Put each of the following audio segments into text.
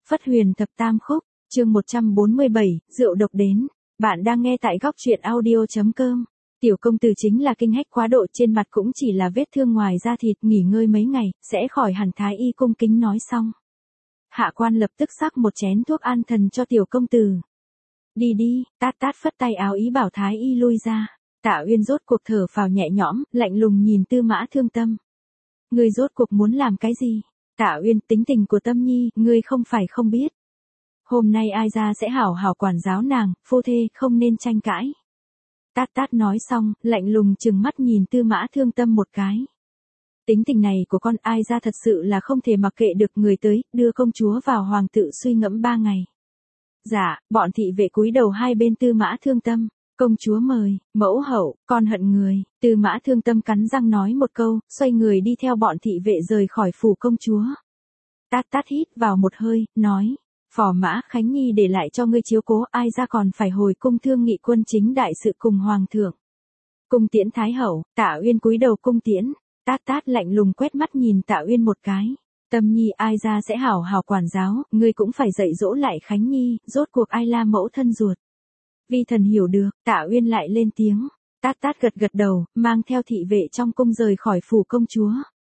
Phất Huyền Thập Tam Khúc, chương 147, rượu độc đến. Bạn đang nghe tại góc truyện audio.com. Tiểu công tử chính là kinh hách quá độ, trên mặt cũng chỉ là vết thương ngoài da thịt, nghỉ ngơi mấy ngày, sẽ khỏi hẳn. Thái y cung kính nói xong. Hạ quan lập tức sắc một chén thuốc an thần cho tiểu công tử. Đi đi, tát tát phất tay áo ý bảo Thái y lui ra. Tạ Uyên rốt cuộc thở phào nhẹ nhõm, lạnh lùng nhìn Tư Mã Thương Tâm. Ngươi rốt cuộc muốn làm cái gì? Tạ Uyên, tính tình của Tâm Nhi, ngươi không phải không biết. Hôm nay ai ra sẽ hảo hảo quản giáo nàng, phu thê không nên tranh cãi. Tát tát nói xong, lạnh lùng trừng mắt nhìn Tư Mã Thương Tâm một cái. Tính tình này của con ai ra thật sự là không thể mặc kệ được, người tới, đưa công chúa vào hoàng tự suy ngẫm 3 ngày. Dạ, bọn thị vệ cúi đầu hai bên Tư Mã Thương Tâm. Công chúa mời, mẫu hậu, con hận người. Tư Mã Thương Tâm cắn răng nói một câu, xoay người đi theo bọn thị vệ rời khỏi phủ công chúa. Tát tát hít vào một hơi, nói, phò mã Khánh Nhi để lại cho ngươi chiếu cố, ai ra còn phải hồi cung thương nghị quân chính đại sự cùng hoàng thượng. Cung tiễn thái hậu. Tạ Uyên cúi đầu cung tiễn. Tát tát lạnh lùng quét mắt nhìn Tạ Uyên một cái. Tâm Nhi ai ra sẽ hảo hảo quản giáo, ngươi cũng phải dạy dỗ lại Khánh Nhi, rốt cuộc ai là mẫu thân ruột. Vi thần hiểu được. Tạ Uyên lại lên tiếng. Tát tát gật gật đầu, mang theo thị vệ trong cung rời khỏi phủ công chúa.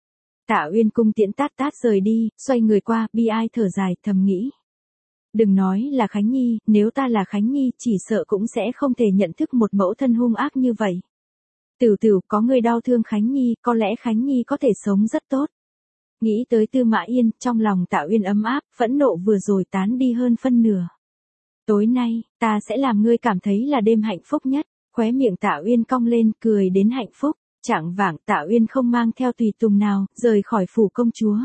Tạ Uyên cung tiễn tát tát rời đi, xoay người qua, bi ai thở dài, thầm nghĩ. Đừng nói là Khánh Nhi, nếu ta là Khánh Nhi, chỉ sợ cũng sẽ không thể nhận thức một mẫu thân hung ác như vậy. Tửu tửu, có người đau thương Khánh Nhi, có lẽ Khánh Nhi có thể sống rất tốt. Nghĩ tới Tư Mã Yên, trong lòng Tạ Uyên ấm áp, phẫn nộ vừa rồi tán đi hơn phân nửa. Tối nay, ta sẽ làm ngươi cảm thấy là đêm hạnh phúc nhất. Khóe miệng Tạ Uyên cong lên, cười đến hạnh phúc. Chạng vạng, Tạ Uyên không mang theo tùy tùng nào, rời khỏi phủ công chúa.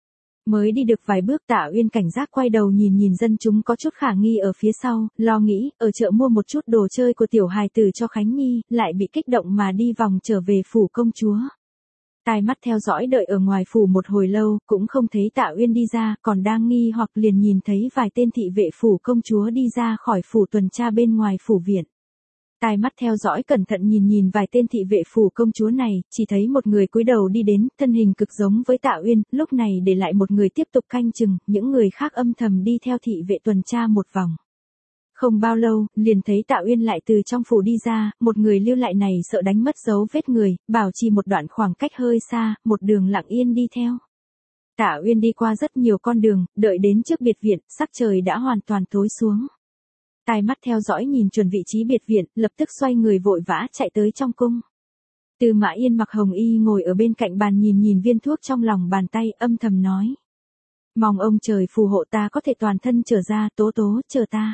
Mới đi được vài bước, Tạ Uyên cảnh giác quay đầu nhìn dân chúng có chút khả nghi ở phía sau, lo nghĩ, ở chợ mua một chút đồ chơi của tiểu hài tử cho Khánh Nhi, lại bị kích động mà đi vòng trở về phủ công chúa. Tai mắt theo dõi đợi ở ngoài phủ một hồi lâu, cũng không thấy Tạ Uyên đi ra, còn đang nghi hoặc liền nhìn thấy vài tên thị vệ phủ công chúa đi ra khỏi phủ tuần tra bên ngoài phủ viện. Tai mắt theo dõi cẩn thận nhìn vài tên thị vệ phủ công chúa này, chỉ thấy một người cúi đầu đi đến, thân hình cực giống với Tạ Uyên, lúc này để lại một người tiếp tục canh chừng, những người khác âm thầm đi theo thị vệ tuần tra một vòng. Không bao lâu, liền thấy Tạ Uyên lại từ trong phủ đi ra, một người lưu lại này sợ đánh mất dấu vết người, bảo trì một đoạn khoảng cách hơi xa, một đường lặng yên đi theo. Tạ Uyên đi qua rất nhiều con đường, đợi đến trước biệt viện, sắc trời đã hoàn toàn tối xuống. Tai mắt theo dõi nhìn chuẩn vị trí biệt viện, lập tức xoay người vội vã chạy tới trong cung. Tư Mã Yên mặc hồng y ngồi ở bên cạnh bàn nhìn viên thuốc trong lòng bàn tay, âm thầm nói. Mong ông trời phù hộ ta có thể toàn thân trở ra, tố tố, chờ ta.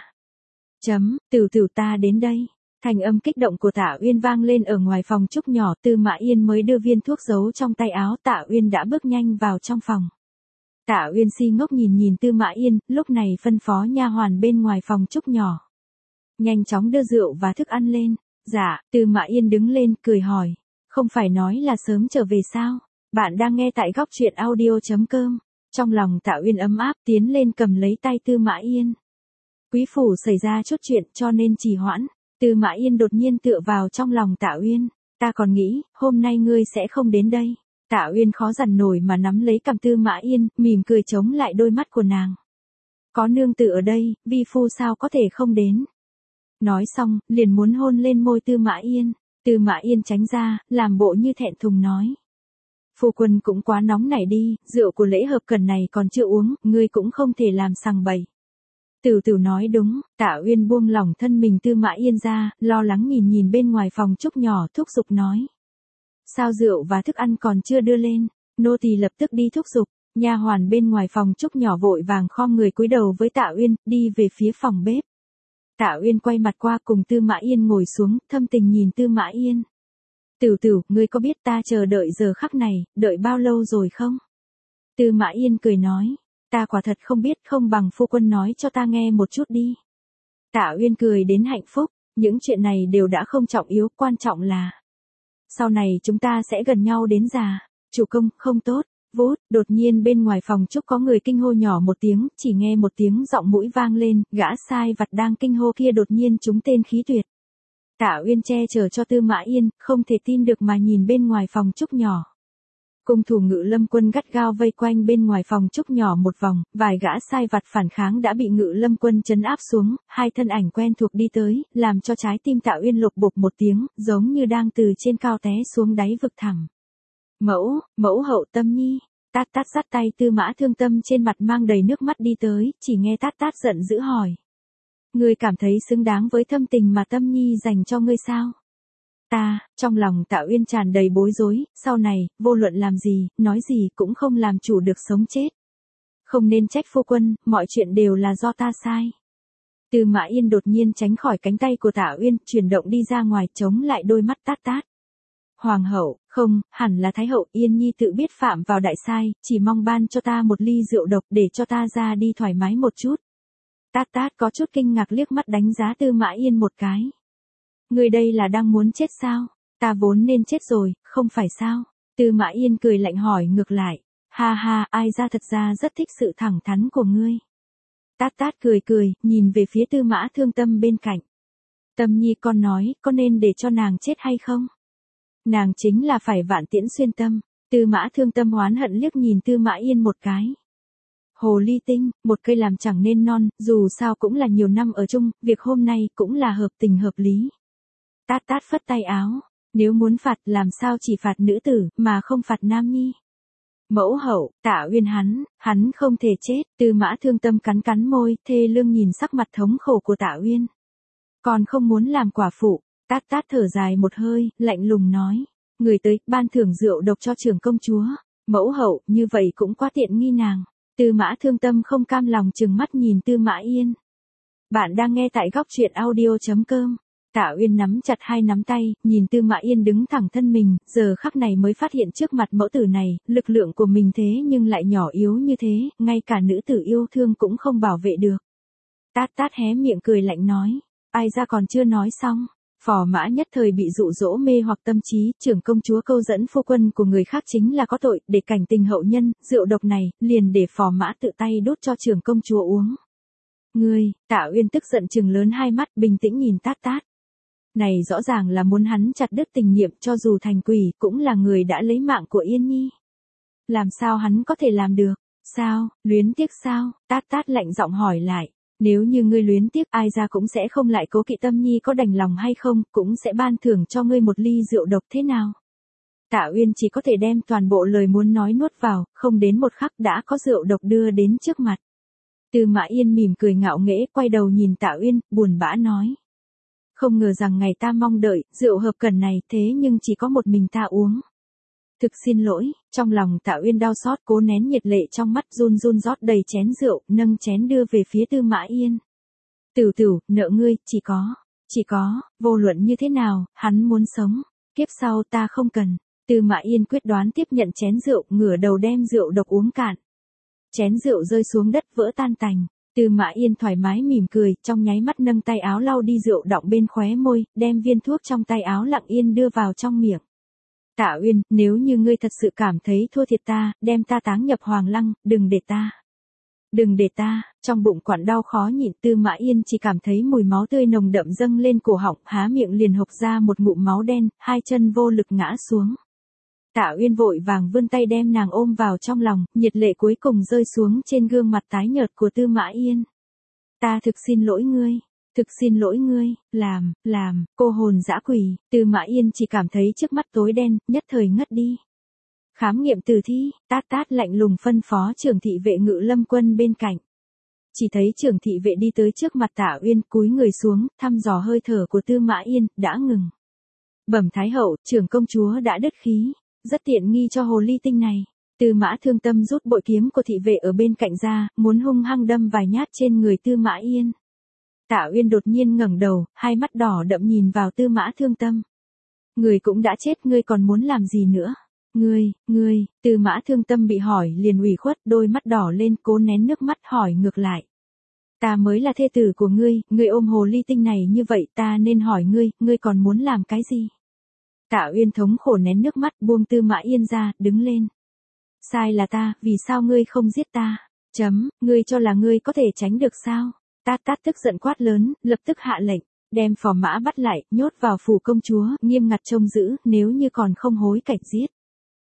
Tửu tửu ta đến đây. Thành âm kích động của Tạ Uyên vang lên ở ngoài phòng trúc nhỏ, Tư Mã Yên mới đưa viên thuốc giấu trong tay áo, Tạ Uyên đã bước nhanh vào trong phòng. Tạ Uyên si ngốc nhìn Tư Mã Yên, lúc này phân phó nha hoàn bên ngoài phòng trúc nhỏ. Nhanh chóng đưa rượu và thức ăn lên. Dạ, Tư Mã Yên đứng lên, cười hỏi. Không phải nói là sớm trở về sao? Bạn đang nghe tại góc truyện audio.com. Trong lòng Tạ Uyên ấm áp, tiến lên cầm lấy tay Tư Mã Yên. Quý phủ xảy ra chút chuyện cho nên trì hoãn. Tư Mã Yên đột nhiên tựa vào trong lòng Tạ Uyên. Ta còn nghĩ, hôm nay ngươi sẽ không đến đây. Tạ Uyên khó dằn nổi mà nắm lấy cằm Tư Mã Yên, mỉm cười chống lại đôi mắt của nàng. Có nương tử ở đây, vi phu sao có thể không đến. Nói xong, liền muốn hôn lên môi Tư Mã Yên. Tư Mã Yên tránh ra, làm bộ như thẹn thùng nói. Phu quân cũng quá nóng nảy đi, rượu của lễ hợp cần này còn chưa uống, ngươi cũng không thể làm sằng bậy. Tửu tửu nói đúng. Tạ Uyên buông lỏng thân mình Tư Mã Yên ra, lo lắng nhìn bên ngoài phòng trúc nhỏ, thúc giục nói. Sao rượu và thức ăn còn chưa đưa lên? Nô tỳ lập tức đi thúc giục. Nha hoàn bên ngoài phòng trúc nhỏ vội vàng khom người cúi đầu với Tạ Uyên, đi về phía phòng bếp. Tạ Uyên quay mặt qua cùng Tư Mã Yên ngồi xuống, thâm tình nhìn Tư Mã Yên. Tửu tửu, ngươi có biết ta chờ đợi giờ khắc này, đợi bao lâu rồi không? Tư Mã Yên cười nói. Ta quả thật không biết, không bằng phu quân nói cho ta nghe một chút đi. Tạ Uyên cười đến hạnh phúc, những chuyện này đều đã không trọng yếu, quan trọng là sau này chúng ta sẽ gần nhau đến già. Chủ công, không tốt. Vút, đột nhiên bên ngoài phòng trúc có người kinh hô nhỏ một tiếng, chỉ nghe một tiếng giọng mũi vang lên, gã sai vặt đang kinh hô kia đột nhiên trúng tên khí tuyệt. Tạ Uyên che chở cho Tư Mã Yên, không thể tin được mà nhìn bên ngoài phòng trúc nhỏ. Cung thủ Ngự Lâm quân gắt gao vây quanh bên ngoài phòng trúc nhỏ một vòng, vài gã sai vặt phản kháng đã bị Ngự Lâm quân trấn áp xuống, hai thân ảnh quen thuộc đi tới, làm cho trái tim Tạ Uyên lục bục một tiếng, giống như đang từ trên cao té xuống đáy vực thẳm. Mẫu hậu Tâm Nhi. Tát Tát dắt tay Tư Mã Thương Tâm trên mặt mang đầy nước mắt đi tới, chỉ nghe Tát Tát giận dữ hỏi. Ngươi cảm thấy xứng đáng với thâm tình mà Tâm Nhi dành cho ngươi sao? Trong lòng Tạ Uyên tràn đầy bối rối, sau này, vô luận làm gì, nói gì cũng không làm chủ được sống chết. Không nên trách phu quân, mọi chuyện đều là do ta sai. Tư Mã Yên đột nhiên tránh khỏi cánh tay của Tạ Uyên, chuyển động đi ra ngoài chống lại đôi mắt Tát Tát. Hoàng hậu, không, hẳn là Thái hậu Yên Nhi tự biết phạm vào đại sai, chỉ mong ban cho ta một ly rượu độc để cho ta ra đi thoải mái một chút. Tát Tát có chút kinh ngạc liếc mắt đánh giá Tư Mã Yên một cái. Người đây là đang muốn chết sao? Ta vốn nên chết rồi, không phải sao? Tư Mã Yên cười lạnh hỏi ngược lại. Ha ha, ai ra thật ra rất thích sự thẳng thắn của ngươi. Tát Tát cười, nhìn về phía Tư Mã Thương Tâm bên cạnh. Tâm Nhi con nói, có nên để cho nàng chết hay không? Nàng chính là phải vạn tiễn xuyên tâm. Tư Mã Thương Tâm oán hận liếc nhìn Tư Mã Yên một cái. Hồ ly tinh, một cây làm chẳng nên non, dù sao cũng là nhiều năm ở chung, việc hôm nay cũng là hợp tình hợp lý. Tát Tát phất tay áo, nếu muốn phạt làm sao chỉ phạt nữ tử, mà không phạt nam nhi. Mẫu hậu, Tạ Uyên hắn không thể chết, Tư Mã Thương Tâm cắn môi, thê lương nhìn sắc mặt thống khổ của Tạ Uyên. Còn không muốn làm quả phụ, Tát Tát thở dài một hơi, lạnh lùng nói. Người tới, ban thưởng rượu độc cho trưởng công chúa. Mẫu hậu, như vậy cũng quá tiện nghi nàng. Tư Mã Thương Tâm không cam lòng trừng mắt nhìn Tư Mã Yên. Bạn đang nghe tại góc truyện audio.com. Tạ Uyên nắm chặt hai nắm tay, nhìn Tư Mã Yên đứng thẳng thân mình, giờ khắc này mới phát hiện trước mặt mẫu tử này, lực lượng của mình thế nhưng lại nhỏ yếu như thế, ngay cả nữ tử yêu thương cũng không bảo vệ được. Tát Tát hé miệng cười lạnh nói, ai ra còn chưa nói xong. Phò Mã nhất thời bị dụ dỗ mê hoặc tâm trí, trưởng công chúa câu dẫn phu quân của người khác chính là có tội, để cảnh tình hậu nhân, rượu độc này, liền để Phò Mã tự tay đốt cho trưởng công chúa uống. Ngươi, Tạ Uyên tức giận trừng lớn hai mắt, bình tĩnh nhìn Tát Tát. Này rõ ràng là muốn hắn chặt đứt tình niệm, cho dù thành quỷ, cũng là người đã lấy mạng của Yên Nhi. Làm sao hắn có thể làm được? Sao, luyến tiếc sao? Tát Tát lạnh giọng hỏi lại. Nếu như ngươi luyến tiếc, ai ra cũng sẽ không lại cố kỵ Tâm Nhi có đành lòng hay không, cũng sẽ ban thưởng cho ngươi một ly rượu độc thế nào. Tạ Uyên chỉ có thể đem toàn bộ lời muốn nói nuốt vào, không đến một khắc đã có rượu độc đưa đến trước mặt. Tư Mã Yên mỉm cười ngạo nghễ, quay đầu nhìn Tạ Uyên, buồn bã nói. Không ngờ rằng ngày ta mong đợi, rượu hợp cần này, thế nhưng chỉ có một mình ta uống. Thực xin lỗi, trong lòng Tạ Uyên đau xót, cố nén nhiệt lệ trong mắt, run rót đầy chén rượu, nâng chén đưa về phía Tư Mã Yên. Tửu, nợ ngươi, chỉ có, vô luận như thế nào, hắn muốn sống, kiếp sau ta không cần. Tư Mã Yên quyết đoán tiếp nhận chén rượu, ngửa đầu đem rượu độc uống cạn. Chén rượu rơi xuống đất vỡ tan tành. Tư Mã Yên thoải mái mỉm cười, trong nháy mắt nâng tay áo lau đi rượu đọng bên khóe môi, đem viên thuốc trong tay áo lặng yên đưa vào trong miệng. Tạ Uyên, nếu như ngươi thật sự cảm thấy thua thiệt ta, đem ta táng nhập Hoàng Lăng, đừng để ta, trong bụng quặn đau khó nhịn. Tư Mã Yên chỉ cảm thấy mùi máu tươi nồng đậm dâng lên cổ họng, há miệng liền hộc ra một ngụm máu đen, hai chân vô lực ngã xuống. Tạ Uyên vội vàng vươn tay đem nàng ôm vào trong lòng, nhiệt lệ cuối cùng rơi xuống trên gương mặt tái nhợt của Tư Mã Yên. Ta thực xin lỗi ngươi, làm, cô hồn dã quỷ. Tư Mã Yên chỉ cảm thấy trước mắt tối đen, nhất thời ngất đi. Khám nghiệm tử thi, Tát Tát lạnh lùng phân phó trưởng thị vệ Ngự Lâm quân bên cạnh. Chỉ thấy trưởng thị vệ đi tới trước mặt Tạ Uyên, cúi người xuống, thăm dò hơi thở của Tư Mã Yên, đã ngừng. Bẩm Thái hậu, trưởng công chúa đã đứt khí, rất tiện nghi cho hồ ly tinh này. Tư Mã Thương Tâm rút bội kiếm của thị vệ ở bên cạnh ra, muốn hung hăng đâm vài nhát trên người Tư Mã Yên. Tạ Uyên đột nhiên ngẩng đầu, hai mắt đỏ đậm nhìn vào Tư Mã Thương Tâm. Người cũng đã chết, ngươi còn muốn làm gì nữa? Ngươi, Tư Mã Thương Tâm bị hỏi liền ủy khuất, đôi mắt đỏ lên, cố nén nước mắt hỏi ngược lại. Ta mới là thê tử của ngươi ôm hồ ly tinh này như vậy, ta nên hỏi ngươi còn muốn làm cái gì? Tạ Uyên thống khổ nén nước mắt, buông Tư Mã Yên ra, đứng lên. Sai là ta, vì sao ngươi không giết ta? Ngươi cho là ngươi có thể tránh được sao? Tát Tát tức giận quát lớn, lập tức hạ lệnh, đem Phò Mã bắt lại, nhốt vào phủ công chúa, nghiêm ngặt trông giữ, nếu như còn không hối cải giết.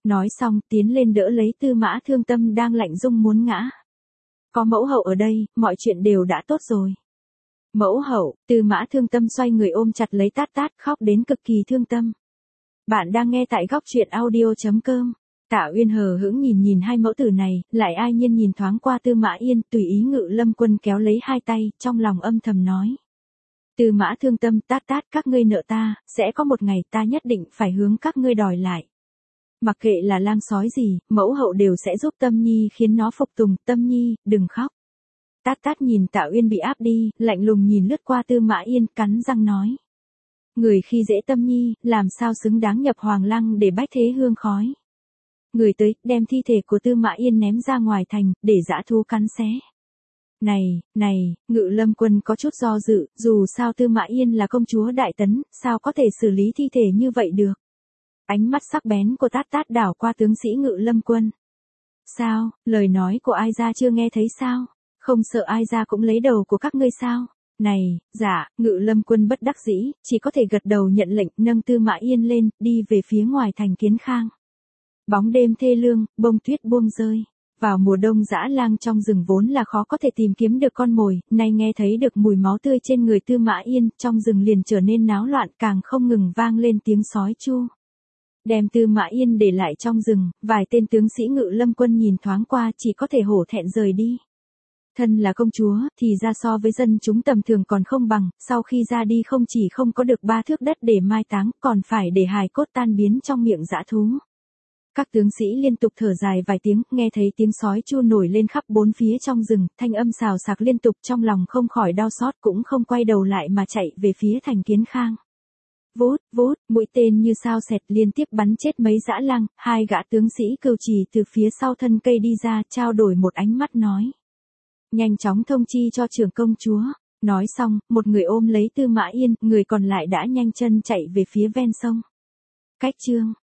Nói xong tiến lên đỡ lấy Tư Mã Thương Tâm đang lạnh rung muốn ngã. Có mẫu hậu ở đây, mọi chuyện đều đã tốt rồi. Mẫu hậu, Tư Mã Thương Tâm xoay người ôm chặt lấy Tát Tát khóc đến cực kỳ thương tâm. Bạn đang nghe tại góc truyện audio.com. Tạ Uyên hờ hững nhìn hai mẫu tử này, lại ai nhiên nhìn thoáng qua Tư Mã Yên, tùy ý Ngự Lâm Quân kéo lấy hai tay, trong lòng âm thầm nói. Tư Mã Thương Tâm, Tát Tát, các ngươi nợ ta, sẽ có một ngày ta nhất định phải hướng các ngươi đòi lại. Mặc kệ là lang sói gì, mẫu hậu đều sẽ giúp Tâm Nhi khiến nó phục tùng. Tâm Nhi, đừng khóc. Tát Tát nhìn Tạ Uyên bị áp đi, lạnh lùng nhìn lướt qua Tư Mã Yên, cắn răng nói. Người khi dễ Tâm Nhi, làm sao xứng đáng nhập hoàng lăng để bách thế hương khói. Người tới, đem thi thể của Tư Mã Yên ném ra ngoài thành, để dã thú cắn xé. Này, Ngự Lâm Quân có chút do dự, dù sao Tư Mã Yên là công chúa Đại Tấn, sao có thể xử lý thi thể như vậy được. Ánh mắt sắc bén của Tát Tát đảo qua tướng sĩ Ngự Lâm Quân. Sao, lời nói của ai ra chưa nghe thấy sao? Không sợ ai ra cũng lấy đầu của các ngươi sao? Này, dạ, Ngự Lâm Quân bất đắc dĩ, chỉ có thể gật đầu nhận lệnh, nâng Tư Mã Yên lên, đi về phía ngoài thành Kiến Khang. Bóng đêm thê lương, bông tuyết buông rơi. Vào mùa đông dã lang trong rừng vốn là khó có thể tìm kiếm được con mồi, nay nghe thấy được mùi máu tươi trên người Tư Mã Yên, trong rừng liền trở nên náo loạn, càng không ngừng vang lên tiếng sói chu. Đem Tư Mã Yên để lại trong rừng, vài tên tướng sĩ Ngự Lâm Quân nhìn thoáng qua chỉ có thể hổ thẹn rời đi. Thân là công chúa, thì ra so với dân chúng tầm thường còn không bằng, sau khi ra đi không chỉ không có được 3 thước đất để mai táng, còn phải để hài cốt tan biến trong miệng dã thú. Các tướng sĩ liên tục thở dài vài tiếng, nghe thấy tiếng sói chu nổi lên khắp bốn phía trong rừng, thanh âm xào xạc liên tục, trong lòng không khỏi đau xót, cũng không quay đầu lại mà chạy về phía thành Kiến Khang. Vút, mũi tên như sao xẹt liên tiếp bắn chết mấy dã lang, hai gã tướng sĩ cừu trì từ phía sau thân cây đi ra, trao đổi một ánh mắt nói. Nhanh chóng thông chi cho trưởng công chúa. Nói xong, một người ôm lấy Tư Mã Yên, người còn lại đã nhanh chân chạy về phía ven sông. Cách chương